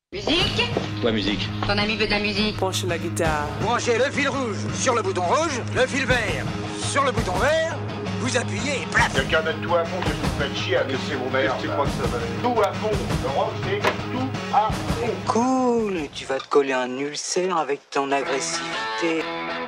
Musique. Quoi, musique? Ton ami veut de la musique. Penche la guitare. Branchez le fil rouge sur le bouton rouge, le fil vert sur le bouton vert, vous appuyez et plaf. Quelqu'un mettre tout à fond, que vous faites chier à laisser vos mères. C'est quoi que ça va? Tout à fond. Le rock, c'est tout à fond. Cool, tu vas te coller un ulcère avec ton agressivité.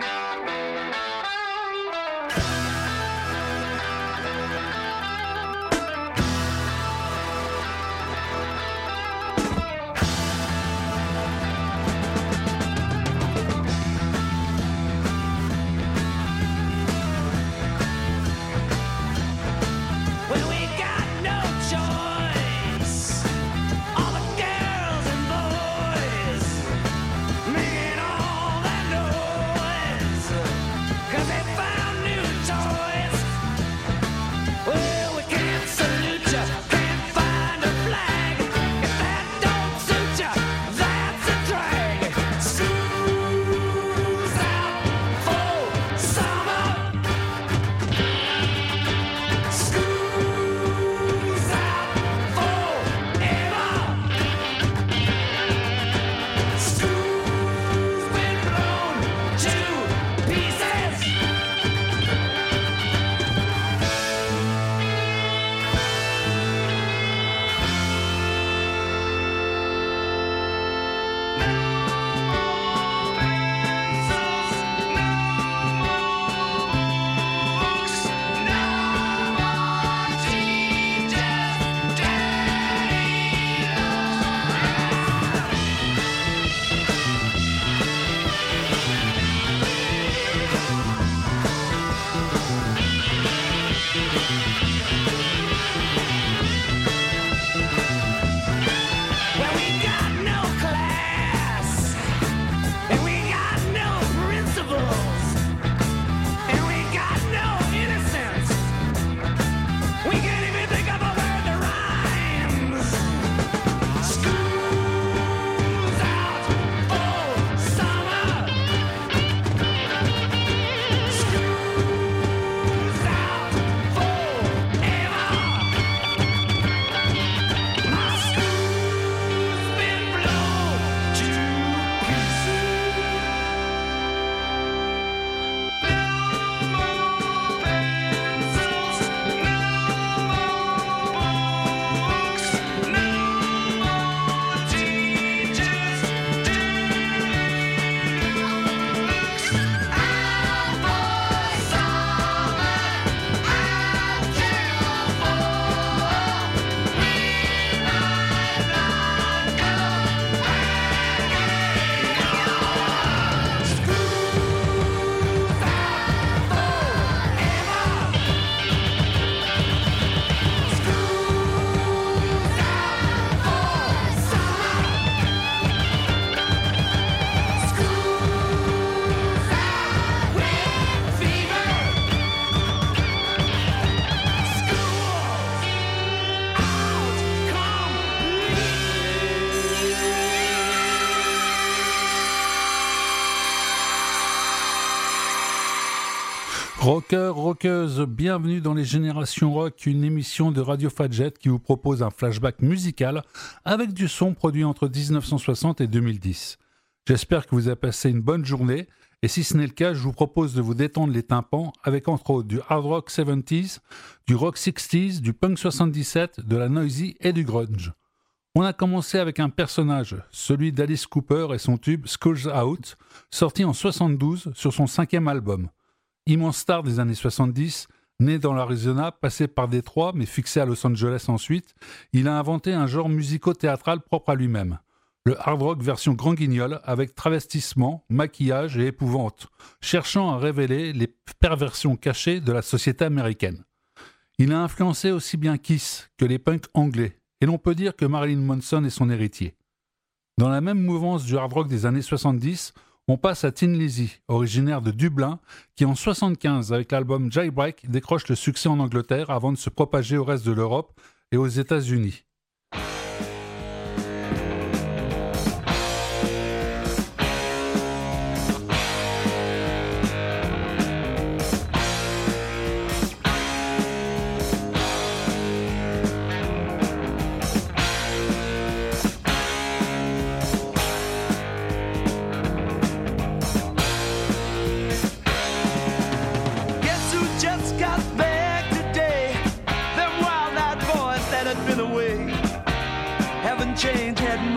Rockers, rockeuses, bienvenue dans les Générations Rock, une émission de Radio Fadjet qui vous propose un flashback musical avec du son produit entre 1960 et 2010. J'espère que vous avez passé une bonne journée et si ce n'est le cas, je vous propose de vous détendre les tympans avec entre autres du hard rock 70s, du rock 60s, du punk 77, de la noisy et du grunge. On a commencé avec un personnage, celui d'Alice Cooper et son tube Schools Out, sorti en 72 sur son 5e album. Immense star des années 70, né dans l'Arizona, passé par Détroit mais fixé à Los Angeles ensuite, il a inventé un genre musico-théâtral propre à lui-même. Le hard rock version grand guignol avec travestissement, maquillage et épouvante, cherchant à révéler les perversions cachées de la société américaine. Il a influencé aussi bien Kiss que les punks anglais, et l'on peut dire que Marilyn Manson est son héritier. Dans la même mouvance du hard rock des années 70, on passe à Tin Lizzy, originaire de Dublin, qui en 1975, avec l'album Jailbreak, décroche le succès en Angleterre avant de se propager au reste de l'Europe et aux États-Unis.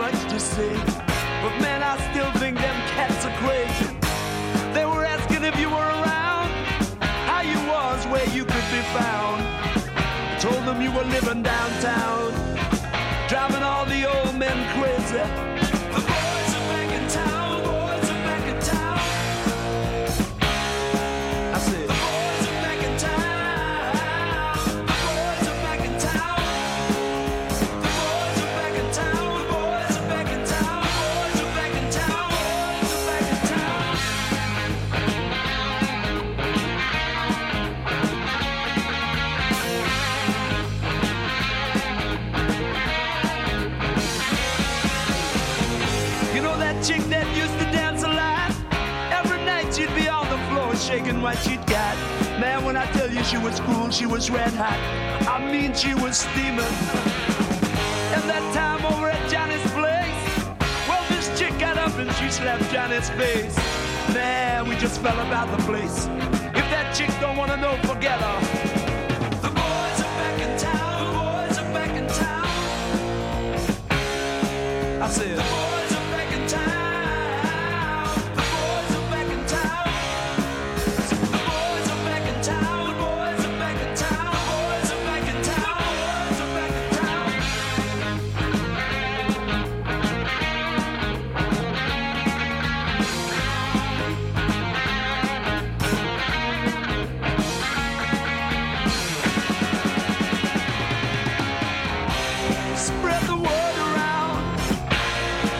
much to say. But man, I still think them cats are crazy. They were asking if you were around, how you was, where you could be found. I told them you were living downtown, driving all the old men crazy. The boys are back in town, boys are back in town. I said, the boys are back in town, the boys are back in town. The boys are back in town, the boys are back in town, boys are back in town, boys are back in town. You know that chick that used to dance a lot? Every night she'd be on the floor shaking what she'd got. Man, when I tell you she was cool, she was red hot. I mean, she was steaming. And that time over at Johnny's place, well, this chick got up and she slapped Johnny's face. Man, we just fell about the place. If that chick don't wanna know, forget her. The boys are back in town, the boys are back in town. I said, the boys are back in town, the boys are back in town. The boys are back in town, the boys are back in town, the boys are back in town, the boys are back in town. Spread the word around.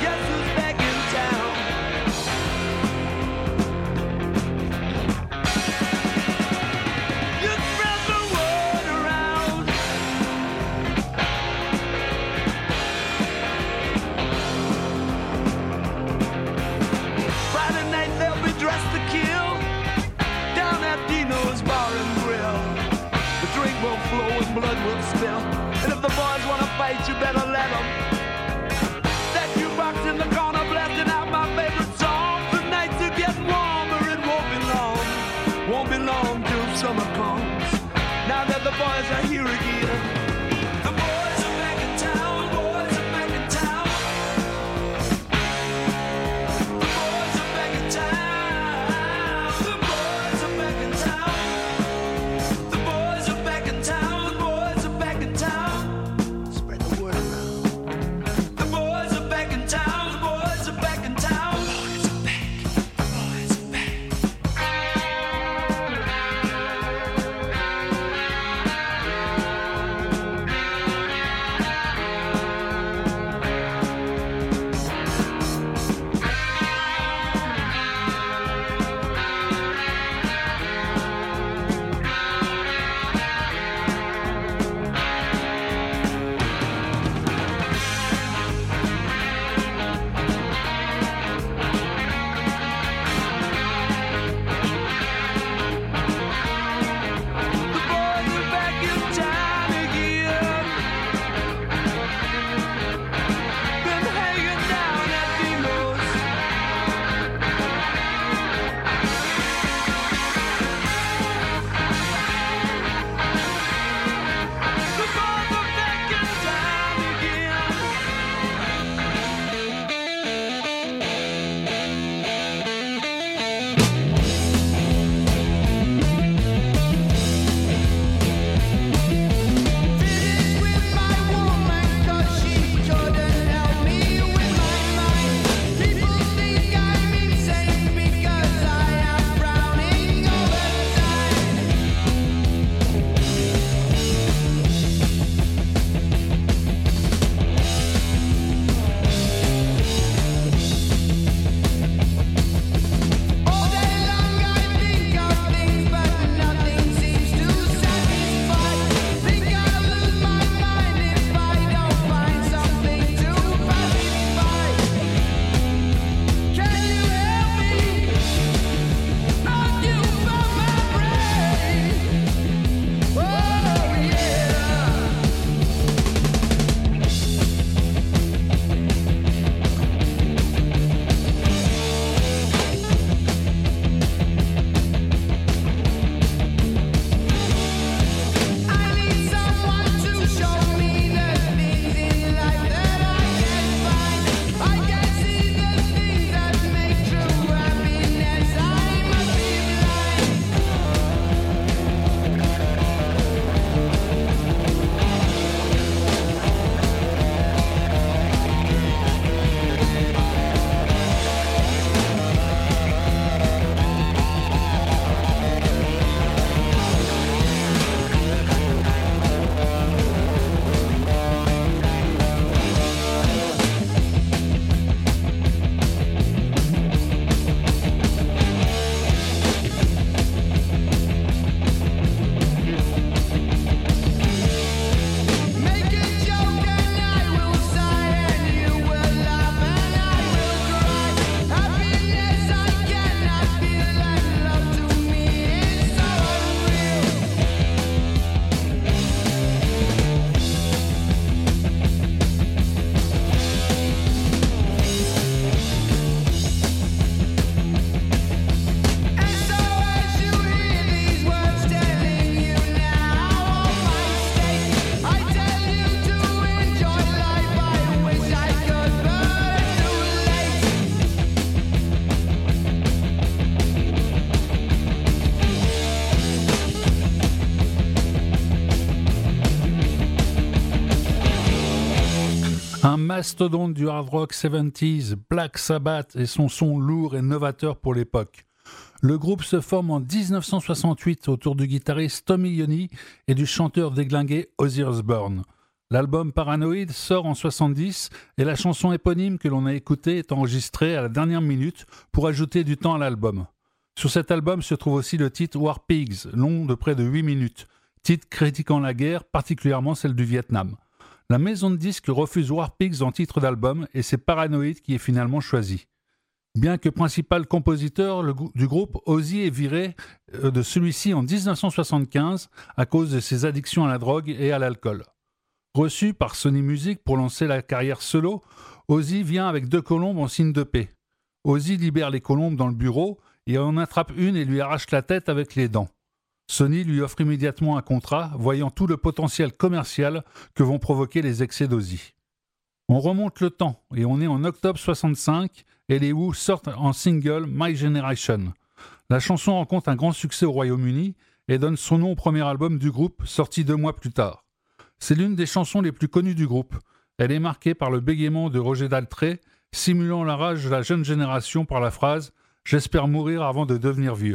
mastodonte du hard rock 70s, Black Sabbath et son son lourd et novateur pour l'époque. Le groupe se forme en 1968 autour du guitariste Tommy Iommi et du chanteur déglingué Ozzy Osbourne. L'album Paranoid sort en 70 et la chanson éponyme que l'on a écoutée est enregistrée à la dernière minute pour ajouter du temps à l'album. Sur cet album se trouve aussi le titre War Pigs, long de près de 8 minutes, titre critiquant la guerre, particulièrement celle du Vietnam. La maison de disques refuse War Pigs en titre d'album et c'est Paranoid qui est finalement choisi. Bien que principal compositeur du groupe, Ozzy est viré de celui-ci en 1975 à cause de ses addictions à la drogue et à l'alcool. Reçu par Sony Music pour lancer la carrière solo, Ozzy vient avec 2 colombes en signe de paix. Ozzy libère les colombes dans le bureau et en attrape une et lui arrache la tête avec les dents. Sony lui offre immédiatement un contrat, voyant tout le potentiel commercial que vont provoquer les excès d'Ozzy. On remonte le temps et on est en octobre 65 et les Who sortent en single My Generation. La chanson rencontre un grand succès au Royaume-Uni et donne son nom au premier album du groupe, sorti 2 mois plus tard. C'est l'une des chansons les plus connues du groupe. Elle est marquée par le bégaiement de Roger Daltrey, simulant la rage de la jeune génération par la phrase « J'espère mourir avant de devenir vieux ».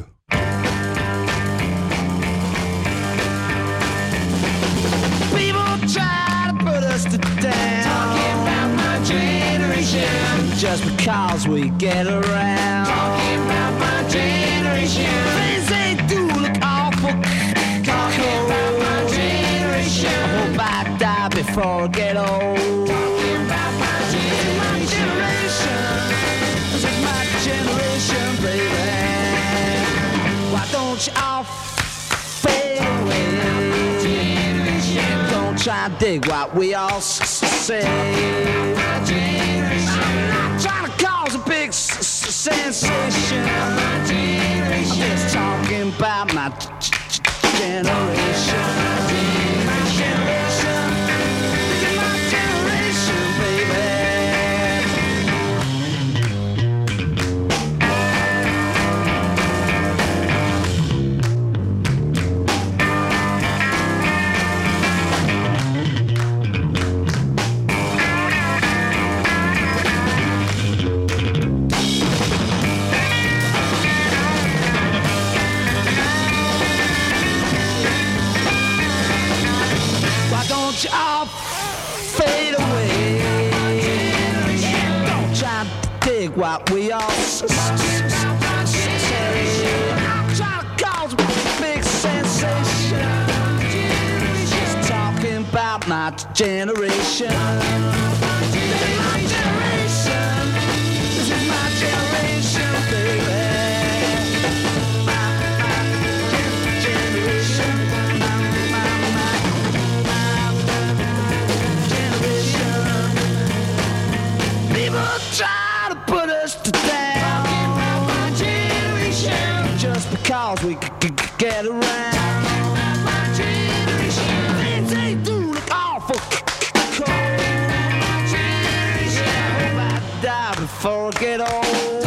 Just because we get around talking about my generation, things they do look awful. Talking about my generation, I hope I die before I get old. Talking about my generation, this is my generation, baby. Why don't you all fade away? Don't try to dig what we all say. Trying to cause a big sensation. I'm just talking about my generation. My generation. This is my generation, baby. You all fade away. Don't try to dig what we all say. I'm trying to cause a big sensation. Just talking about my generation. This is my generation. This is my generation, baby. Try to put us to down. Talking about my generation, just because we could get around. Talking about my generation, things they do look awful cold. My generation, I hope I die before I get old.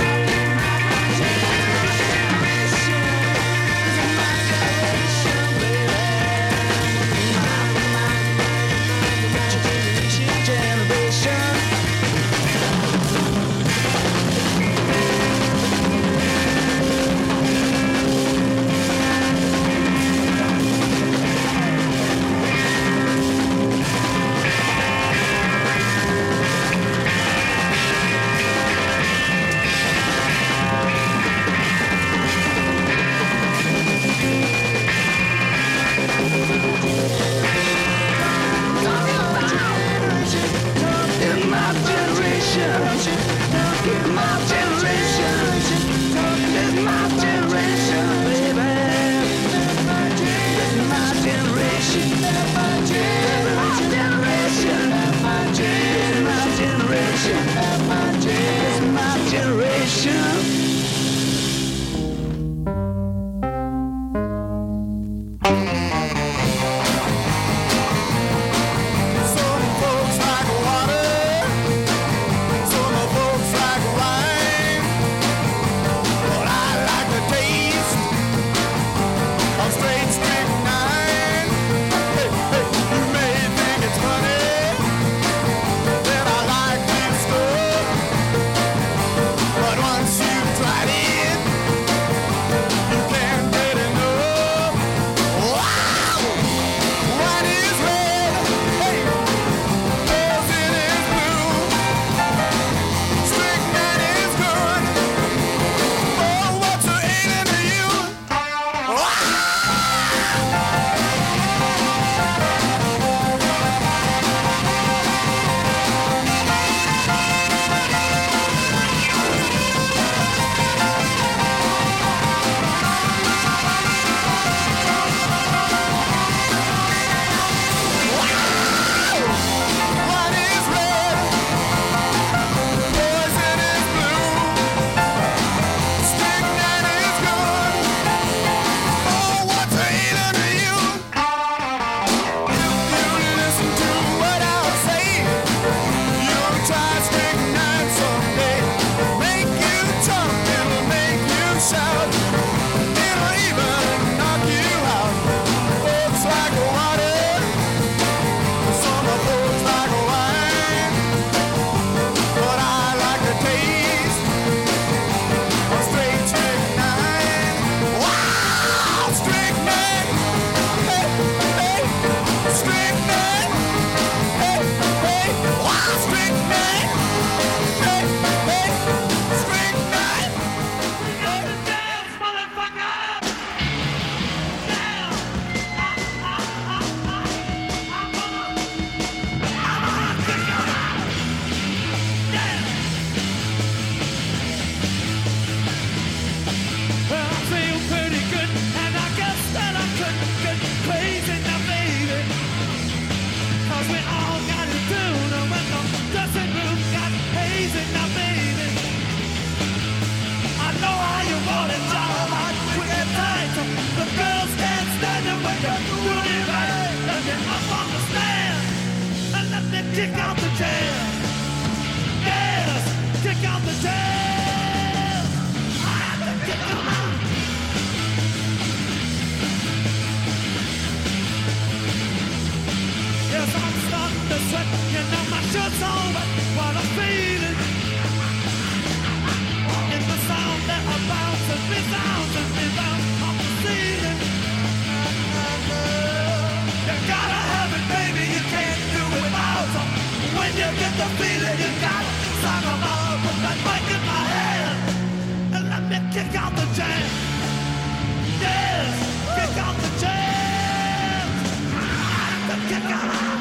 easy now, baby. I know how you want it, John. Quick and tight. The girls can't stand it when you're doing it right. Let me up on the stand and let me kick out the jam. Yes, kick out the jam. I have to kick them out. Yes, I'm starting to sweat. You know my shirt's on, but what I'm feeling is the sound that bounces me down off the ceiling. You gotta have it, baby. You can't do it without. When you get the feeling, you gotta sing along. Put that mic in my hand and let me kick out the jam. Yes, kick out the jam. Kick out.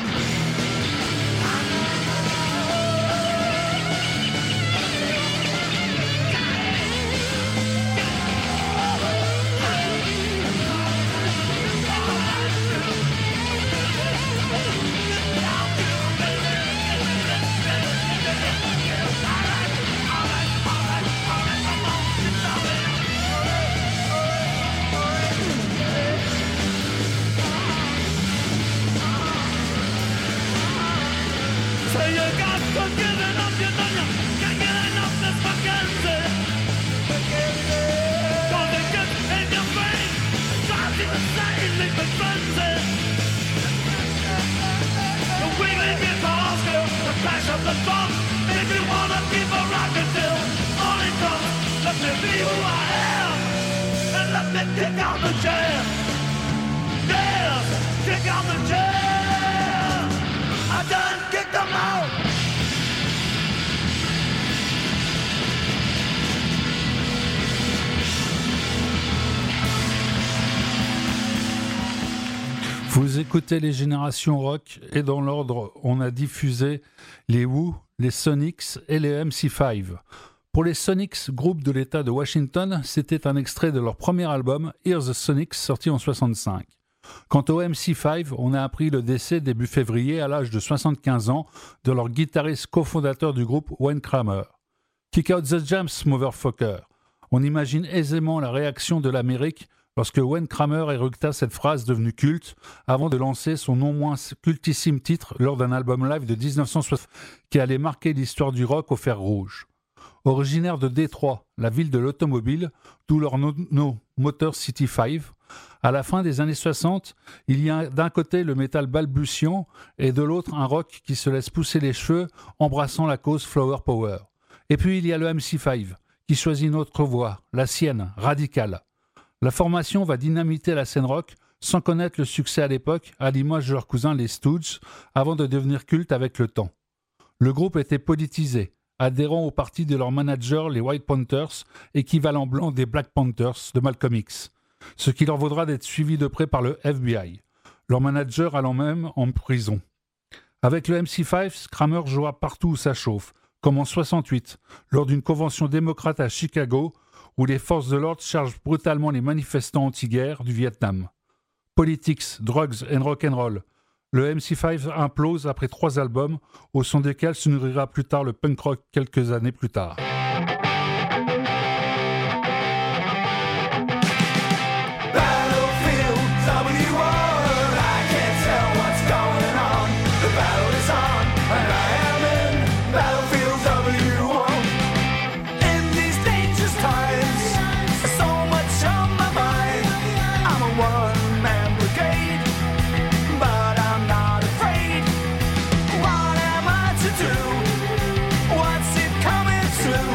So you got to give it up, you know you can't get enough this Mackenzie. Gonna get in your brain, drives you insane, leave the frenzy. The wiggly guitars go, the crash of the drum. If you wanna keep a rockin' till morning comes, let me be who I am, and let me kick out the jam. Yeah, kick out the jam. I done kicked them out. Vous écoutez les générations rock et dans l'ordre, on a diffusé les Who, les Sonics et les MC5. Pour les Sonics, groupe de l'État de Washington, c'était un extrait de leur premier album Hear the Sonics, sorti en 65. Quant au MC5, on a appris le décès début février à l'âge de 75 ans de leur guitariste cofondateur du groupe, Wayne Kramer. Kick out the jams, motherfucker. On imagine aisément la réaction de l'Amérique lorsque Wayne Kramer éructa cette phrase devenue culte avant de lancer son non moins cultissime titre lors d'un album live de 1960 qui allait marquer l'histoire du rock au fer rouge. Originaire de Détroit, la ville de l'automobile, d'où leur nom Motor City 5, à la fin des années 60, il y a d'un côté le métal balbutiant et de l'autre un rock qui se laisse pousser les cheveux embrassant la cause Flower Power. Et puis il y a le MC5 qui choisit une autre voie, la sienne, radicale. La formation va dynamiter la scène rock sans connaître le succès à l'époque, à l'image de leurs cousins les Stooges, avant de devenir culte avec le temps. Le groupe était politisé, adhérant au parti de leur manager, les White Panthers, équivalent blanc des Black Panthers de Malcolm X, ce qui leur vaudra d'être suivis de près par le FBI, leur manager allant même en prison. Avec le MC5, Kramer jouera partout où ça chauffe, comme en 68, lors d'une convention démocrate à Chicago, où les forces de l'ordre chargent brutalement les manifestants anti-guerre du Vietnam. Politics, drugs and rock'n'roll. Le MC5 implose après 3 albums, au son desquels se nourrira plus tard le punk rock quelques années plus tard. What's it coming through?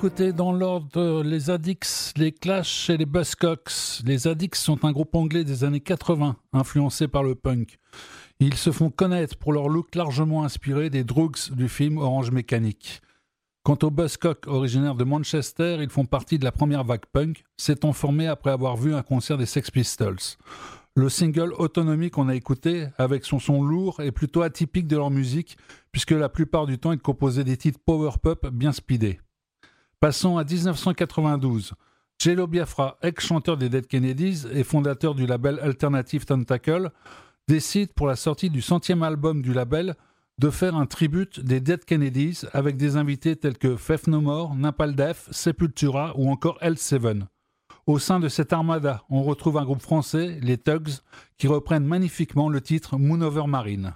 écouter dans l'ordre les Addicts, les Clash et les Buzzcocks. Les Addicts sont un groupe anglais des années 80, influencé par le punk. Ils se font connaître pour leur look largement inspiré des Droogs du film Orange Mécanique. Quant aux Buzzcocks, originaires de Manchester, ils font partie de la première vague punk, s'étant formés après avoir vu un concert des Sex Pistols. Le single Autonomy qu'on a écouté, avec son son lourd, est plutôt atypique de leur musique, puisque la plupart du temps, ils composaient des titres power pop bien speedés. Passons à 1992. Jello Biafra, ex-chanteur des Dead Kennedys et fondateur du label Alternative Tentacle, décide pour la sortie du 100e album du label de faire un tribute des Dead Kennedys avec des invités tels que Faith No More, Napalm Death, Sepultura ou encore L7. Au sein de cette armada, on retrouve un groupe français, les Tugs, qui reprennent magnifiquement le titre Moon Over Marine.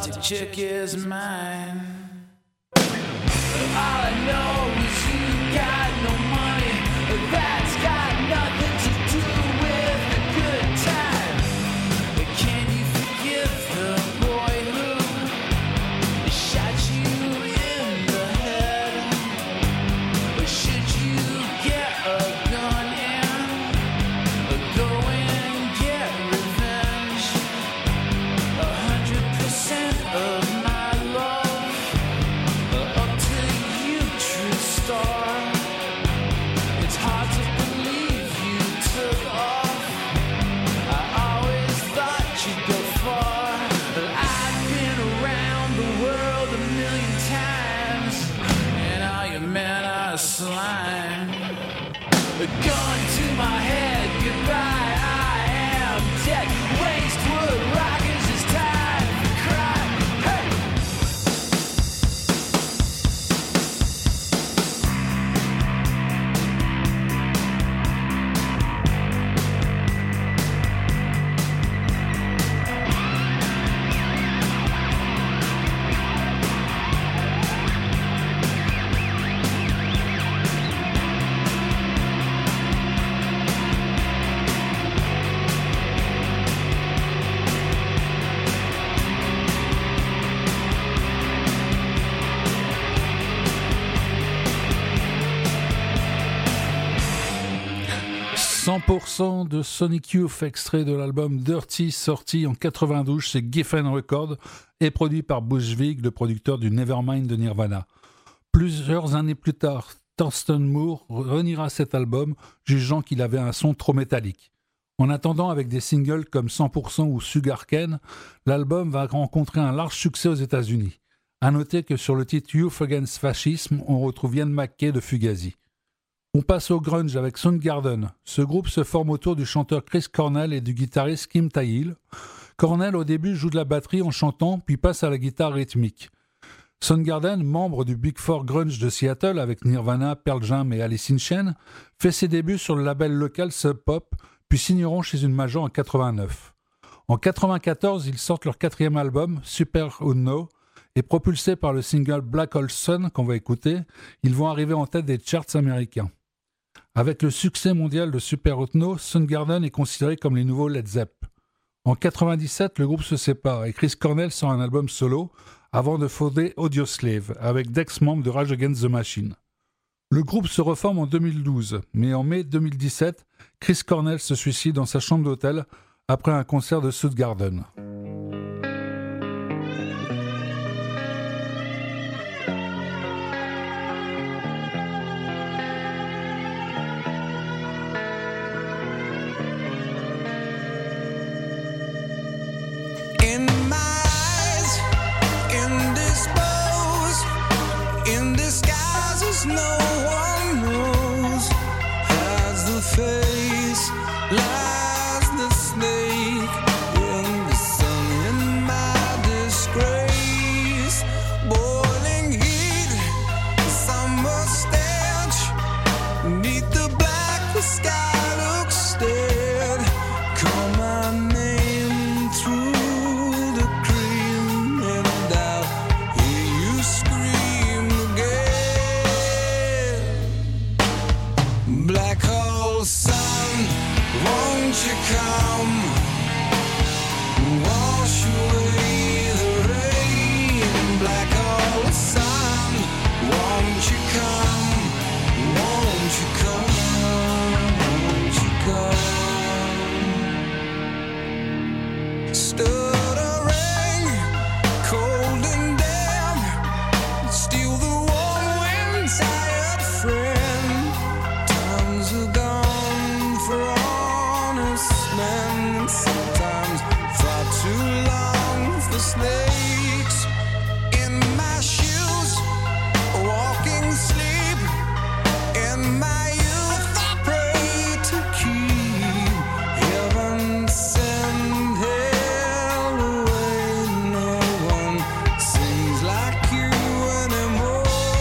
exotic chick is mine. All I know is you got no money. That's got nothing to do with the good time. But can you forgive the boy who shot you in the head? Or should you get a gun and go and get revenge? 100% of my love up to you, true star. It's hard to believe you took off. I always thought you'd go far. But I've been around the world a million times, and all your men are slime. A gun to my head, goodbye, I am dead. Waste wood rockers, it's time to cry. Hey! « 100% de Sonic Youth, extrait de l'album Dirty, sorti en 92 chez Geffen Records et produit par Bushwick, le producteur du Nevermind de Nirvana. Plusieurs années plus tard, Thurston Moore reniera cet album, jugeant qu'il avait un son trop métallique. En attendant, avec des singles comme 100% ou Sugar Cane, l'album va rencontrer un large succès aux États-Unis. À noter que sur le titre Youth Against Fascism, on retrouve Ian McKay de Fugazi. On passe au grunge avec Soundgarden. Ce groupe se forme autour du chanteur Chris Cornell et du guitariste Kim Thayil. Cornell, au début, joue de la batterie en chantant, puis passe à la guitare rythmique. Soundgarden, membre du Big Four grunge de Seattle avec Nirvana, Pearl Jam et Alice in Chains, fait ses débuts sur le label local Sub Pop, puis signeront chez une major en 89. En 94, ils sortent leur 4e album, Super Unknown, et propulsés par le single Black Hole Sun qu'on va écouter, ils vont arriver en tête des charts américains. Avec le succès mondial de Super Unknown, Soundgarden est considéré comme les nouveaux Led Zepp. En 97, le groupe se sépare et Chris Cornell sort un album solo avant de fonder Audioslave avec d'ex-membres de Rage Against the Machine. Le groupe se reforme en 2012, mais en mai 2017, Chris Cornell se suicide dans sa chambre d'hôtel après un concert de Soundgarden. No one knows, has the face, lies the snake in the sun, in my disgrace. Boiling heat, summer stench, neath the black, the sky looks dead. Call my name through the cream, and I'll hear you scream again. Black hole sun, won't you come? Wash away the rain. Black hole sun, won't you come? Won't you come? Won't you come? Stood a ring, cold and damp, steal the warm wind, tired friend. Sometimes far too long for snakes in my shoes, walking sleep. In my youth I pray to keep heaven send hell away. No one sings like you anymore.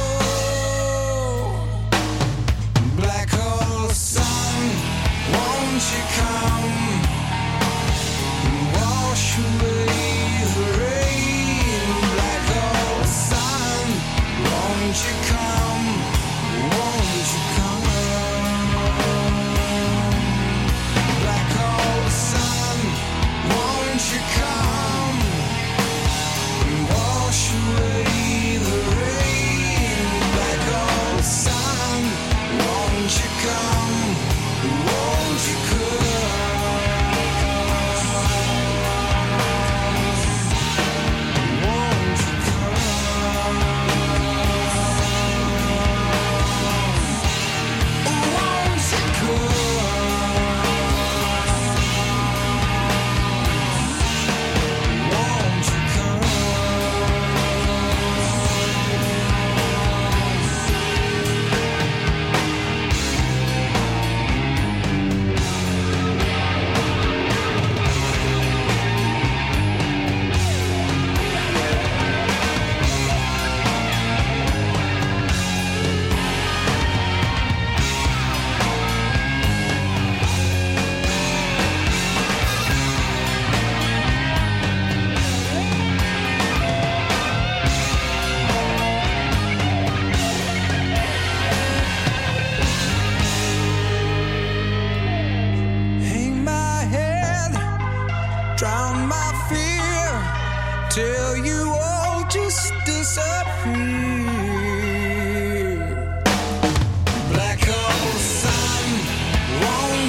Black hole sun, won't you come? Wash away the rain.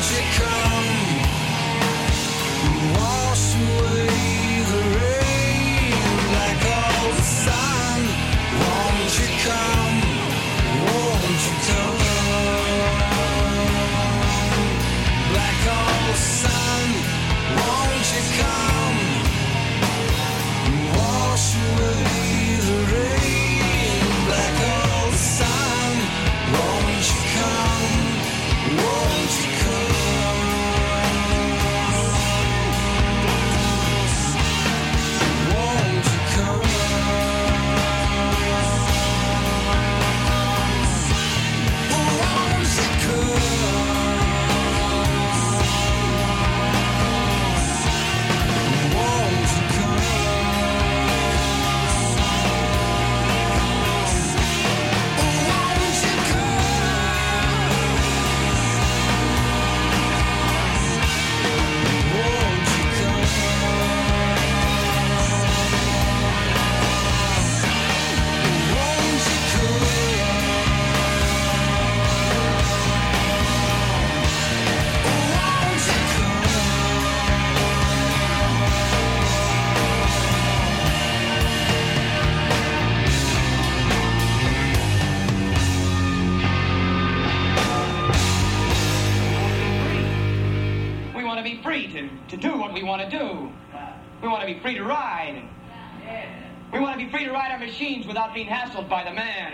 to do what we want to do. We want to be free to ride. We want to be free to ride our machines without being hassled by the man.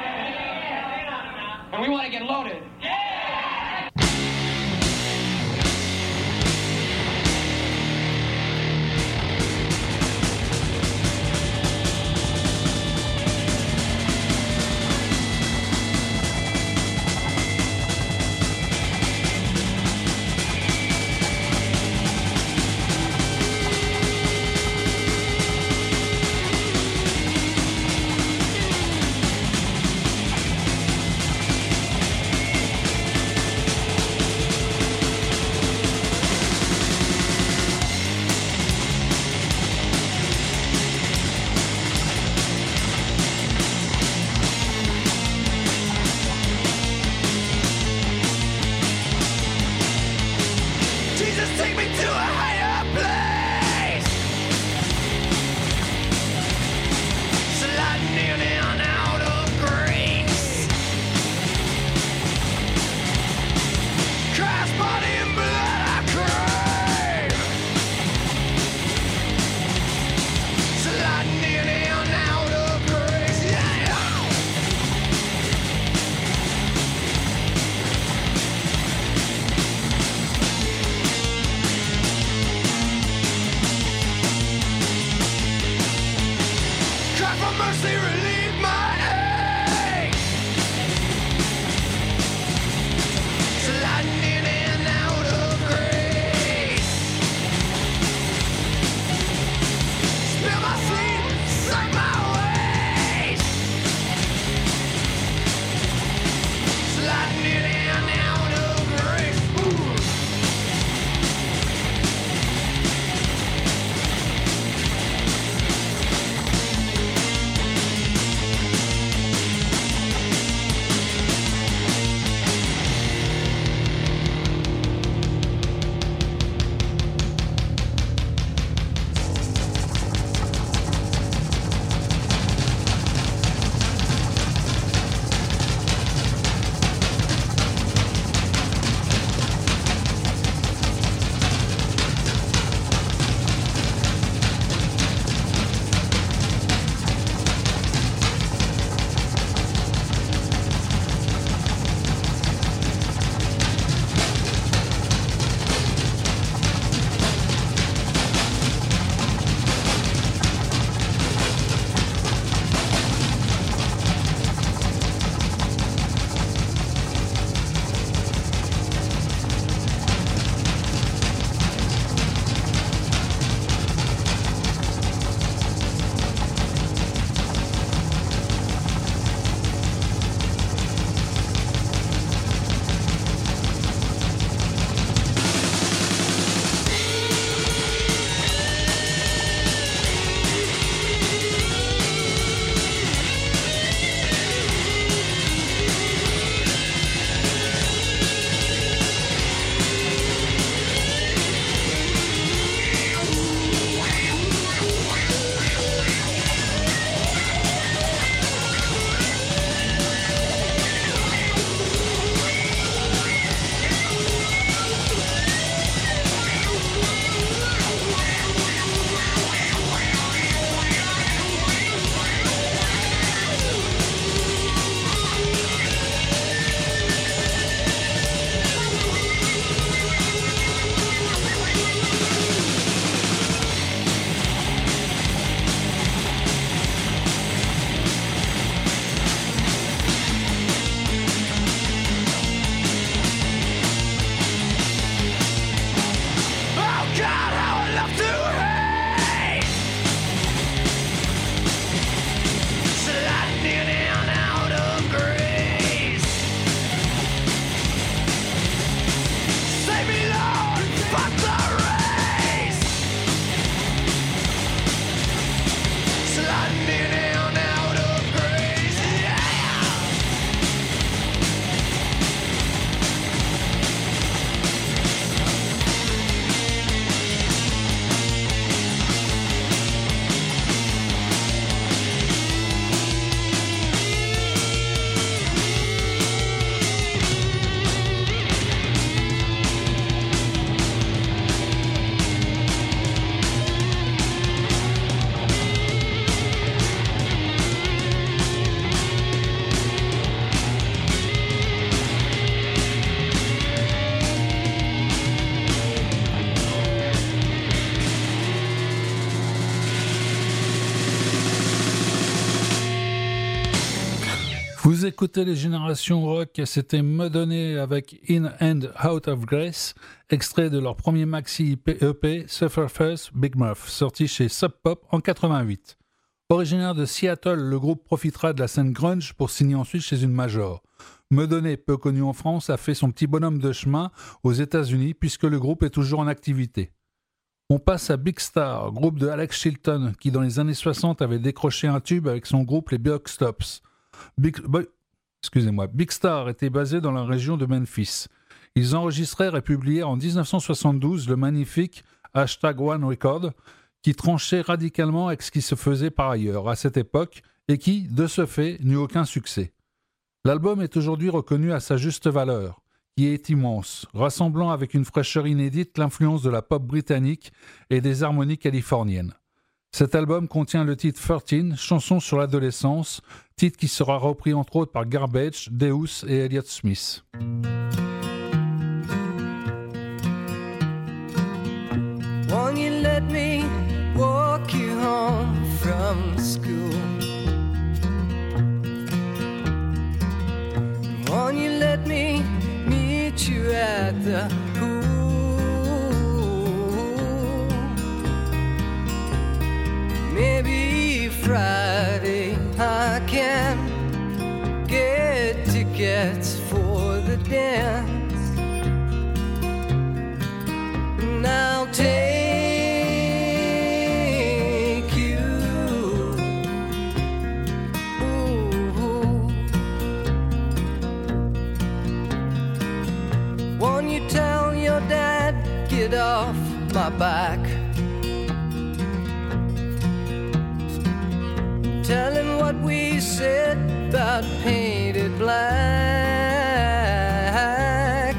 And we want to get loaded. Vous écoutez les Générations Rock, c'était Madonna avec In and Out of Grace, extrait de leur premier maxi EP Suffer First, Big Muff, sorti chez Sub Pop en 88. Originaire de Seattle, le groupe profitera de la scène grunge pour signer ensuite chez une major. Madonna, peu connu en France, a fait son petit bonhomme de chemin aux États-Unis puisque le groupe est toujours en activité. On passe à Big Star, groupe de Alex Chilton, qui dans les années 60 avait décroché un tube avec son groupe les Buck Stops. Big Star était basé dans la région de Memphis. Ils enregistrèrent et publièrent en 1972 le magnifique #One Record, qui tranchait radicalement avec ce qui se faisait par ailleurs à cette époque et qui, de ce fait, n'eut aucun succès. L'album est aujourd'hui reconnu à sa juste valeur, qui est immense, rassemblant avec une fraîcheur inédite l'influence de la pop britannique et des harmonies californiennes. Cet album contient le titre 13, chanson sur l'adolescence, titre qui sera repris entre autres par Garbage, Deus et Elliott Smith. Won't you let me walk you home from school? Won't you let me meet you at the pool? Maybe Friday I can get tickets for the dance, and I'll take you. Ooh. Won't you tell your dad, get off my back? Tell him what we said about painted black.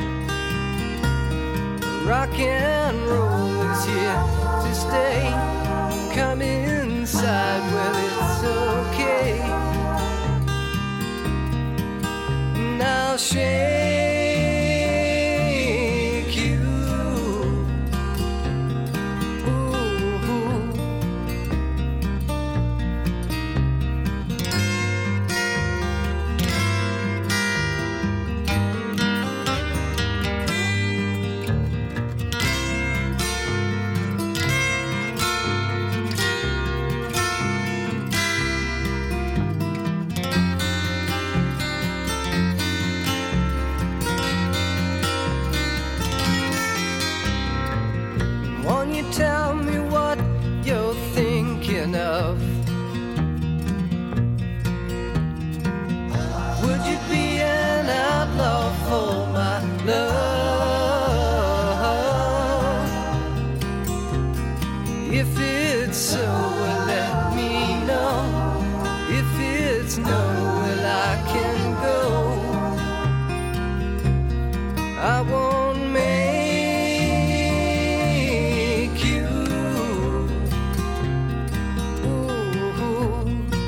Rock and roll is here to stay. Come inside, well, it's okay. And I'll shake you. Ooh. Won't you tell me what you're thinking of? Would you be an outlaw for my love? If it's so, well, let me know. If it's no, well, I can go. I won't make you. Ooh.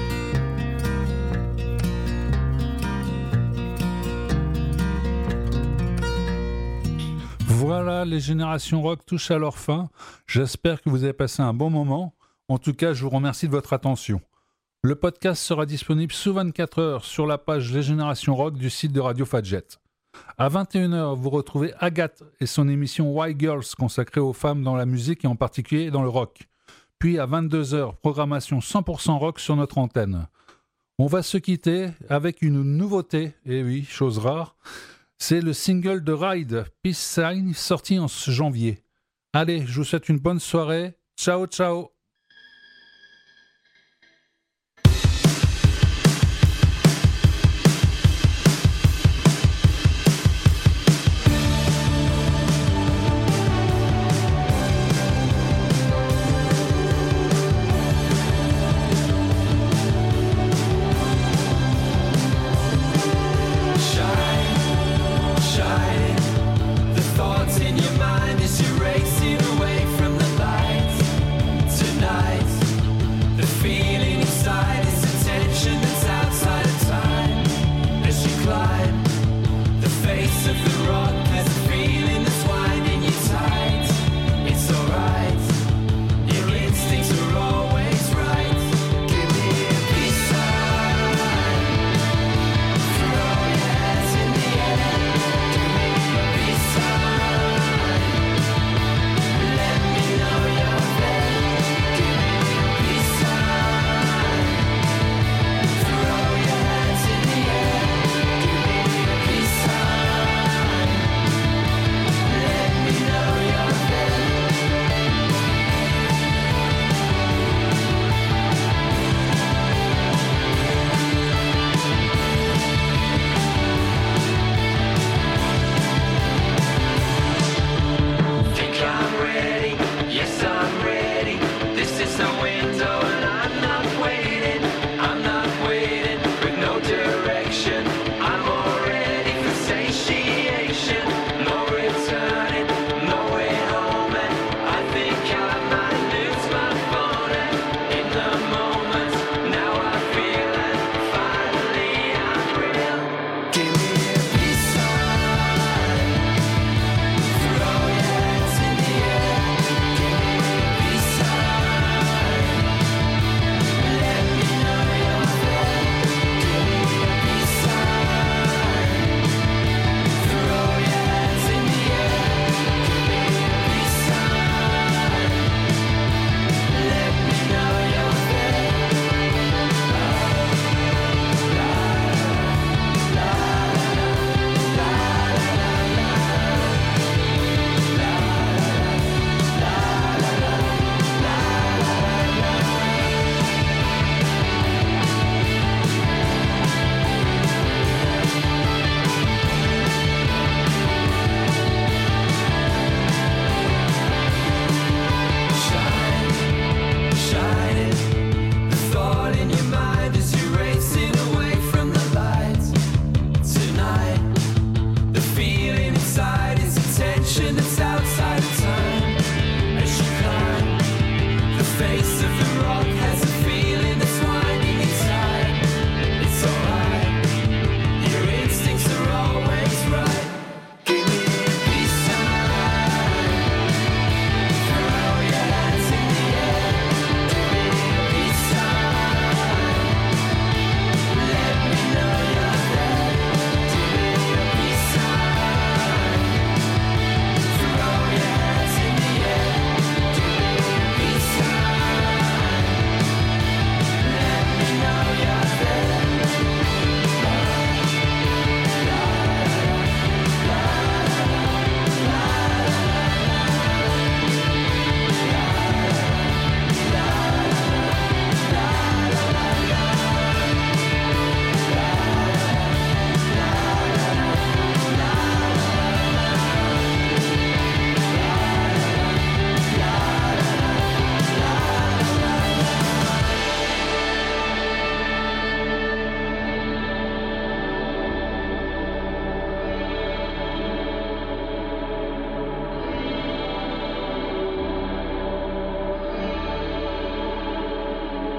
Voilà, les Générations Rock touchent à leur fin. J'espère que vous avez passé un bon moment. En tout cas, je vous remercie de votre attention. Le podcast sera disponible sous 24 heures sur la page Les Générations Rock du site de Radio Fadjet. À 21h, vous retrouvez Agathe et son émission Why Girls consacrée aux femmes dans la musique et en particulier dans le rock. Puis à 22h, programmation 100% rock sur notre antenne. On va se quitter avec une nouveauté, et oui, chose rare, c'est le single de Ride, Peace Sign, sorti en janvier. Allez, je vous souhaite une bonne soirée. Ciao, ciao!